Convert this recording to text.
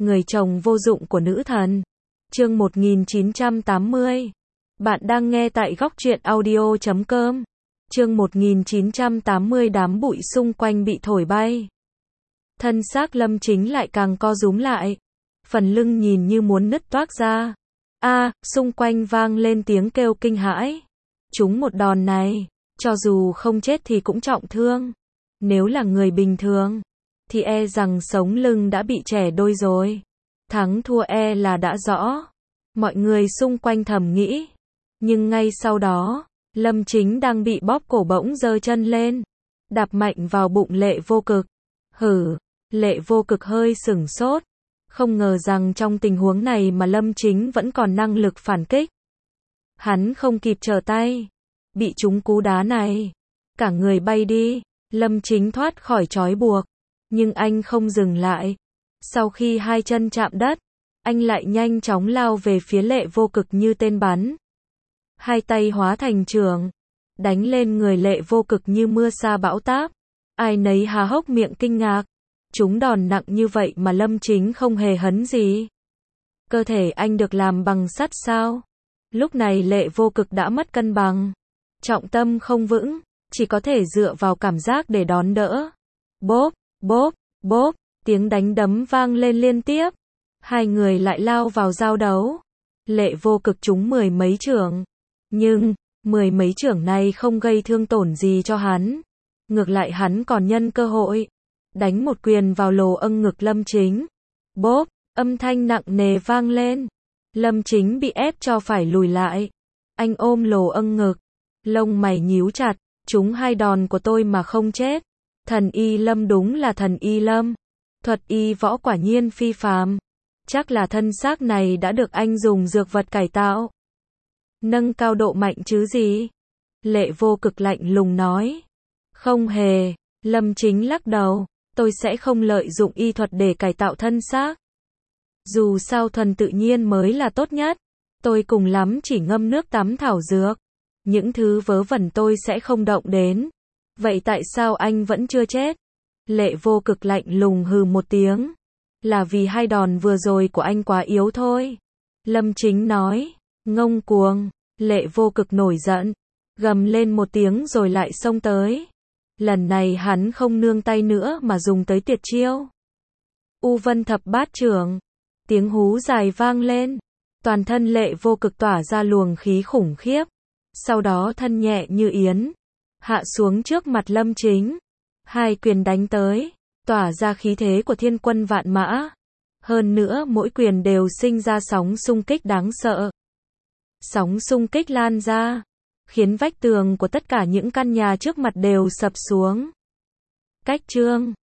Người chồng vô dụng của nữ thần. Chương 1980. Bạn đang nghe tại góc truyện audio.com. Chương 1980. Đám bụi xung quanh bị thổi bay. Thân xác Lâm Chính lại càng co rúm lại. Phần lưng nhìn như muốn nứt toác ra. Xung quanh vang lên tiếng kêu kinh hãi. Trúng một đòn này, cho dù không chết thì cũng trọng thương. Nếu là người bình thường, thì e rằng sống lưng đã bị chẻ đôi rồi. Thắng thua e là đã rõ. Mọi người xung quanh thầm nghĩ. Nhưng ngay sau đó, Lâm Chính đang bị bóp cổ bỗng giơ chân lên, đạp mạnh vào bụng Lệ Vô Cực. Lệ Vô Cực hơi sửng sốt. Không ngờ rằng trong tình huống này mà Lâm Chính vẫn còn năng lực phản kích. Hắn không kịp trở tay. Bị trúng cú đá này, cả người bay đi. Lâm Chính thoát khỏi trói buộc. Nhưng anh không dừng lại. Sau khi hai chân chạm đất, anh lại nhanh chóng lao về phía Lệ Vô Cực như tên bắn. Hai tay hóa thành chưởng, đánh lên người Lệ Vô Cực như mưa sa bão táp. Ai nấy há hốc miệng kinh ngạc. Chúng đòn nặng như vậy mà Lâm Chính không hề hấn gì. Cơ thể anh được làm bằng sắt sao? Lúc này Lệ Vô Cực đã mất cân bằng. Trọng tâm không vững, chỉ có thể dựa vào cảm giác để đón đỡ. Bốp, bốp, bốp, tiếng đánh đấm vang lên liên tiếp. Hai người lại lao vào giao đấu. Lệ Vô Cực trúng mười mấy chưởng. Nhưng, mười mấy chưởng này không gây thương tổn gì cho hắn. Ngược lại hắn còn nhân cơ hội đánh một quyền vào lồ âng ngực Lâm Chính. Bốp, âm thanh nặng nề vang lên. Lâm Chính bị ép cho phải lùi lại. Anh ôm lồ âng ngực, lông mày nhíu chặt. Trúng hai đòn của tôi mà không chết. Thần y Lâm đúng là thần y Lâm. Thuật y võ quả nhiên phi phàm. Chắc là thân xác này đã được anh dùng dược vật cải tạo. Nâng cao độ mạnh chứ gì? Lệ Vô Cực lạnh lùng nói. Không hề. Lâm Chính lắc đầu. Tôi sẽ không lợi dụng y thuật để cải tạo thân xác. Dù sao thuần tự nhiên mới là tốt nhất. Tôi cùng lắm chỉ ngâm nước tắm thảo dược. Những thứ vớ vẩn tôi sẽ không động đến. Vậy tại sao anh vẫn chưa chết? Lệ Vô Cực lạnh lùng hừ một tiếng. Là vì hai đòn vừa rồi của anh quá yếu thôi. Lâm Chính nói. Ngông cuồng. Lệ Vô Cực nổi giận, gầm lên một tiếng rồi lại xông tới. Lần này hắn không nương tay nữa mà dùng tới tuyệt chiêu. U Vân Thập Bát Chưởng. Tiếng hú dài vang lên. Toàn thân Lệ Vô Cực tỏa ra luồng khí khủng khiếp. Sau đó thân nhẹ như yến, hạ xuống trước mặt Lâm Chính. Hai quyền đánh tới, tỏa ra khí thế của thiên quân vạn mã. Hơn nữa mỗi quyền đều sinh ra sóng xung kích đáng sợ. Sóng xung kích lan ra, khiến vách tường của tất cả những căn nhà trước mặt đều sập xuống. Cách chương